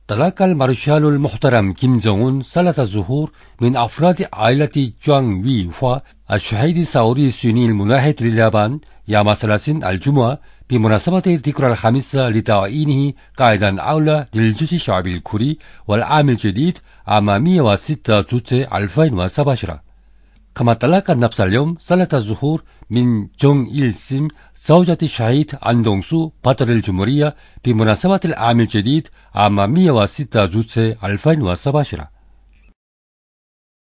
تلقى المارشال المحترم كيم جونغ أون ثلاث زهور من أفراد عائلة جوانغ وي فا الشهيد الثوري الصيني المناهض لليابان يوم الثلاثين الجمعة بمناسبة الذكرى الخامسة لتعيينه قائدا أعلى للجيش الشعبي الكوري والعام الجديد عام 106 جوت 2017. كما تلقى نفس اليوم ثلاث زهور من جونغ إل سيم زوجة الشهيد أن دونغ سو بطل الجمهورية بمناسبة العام الجديد عام 106 جوت 2017.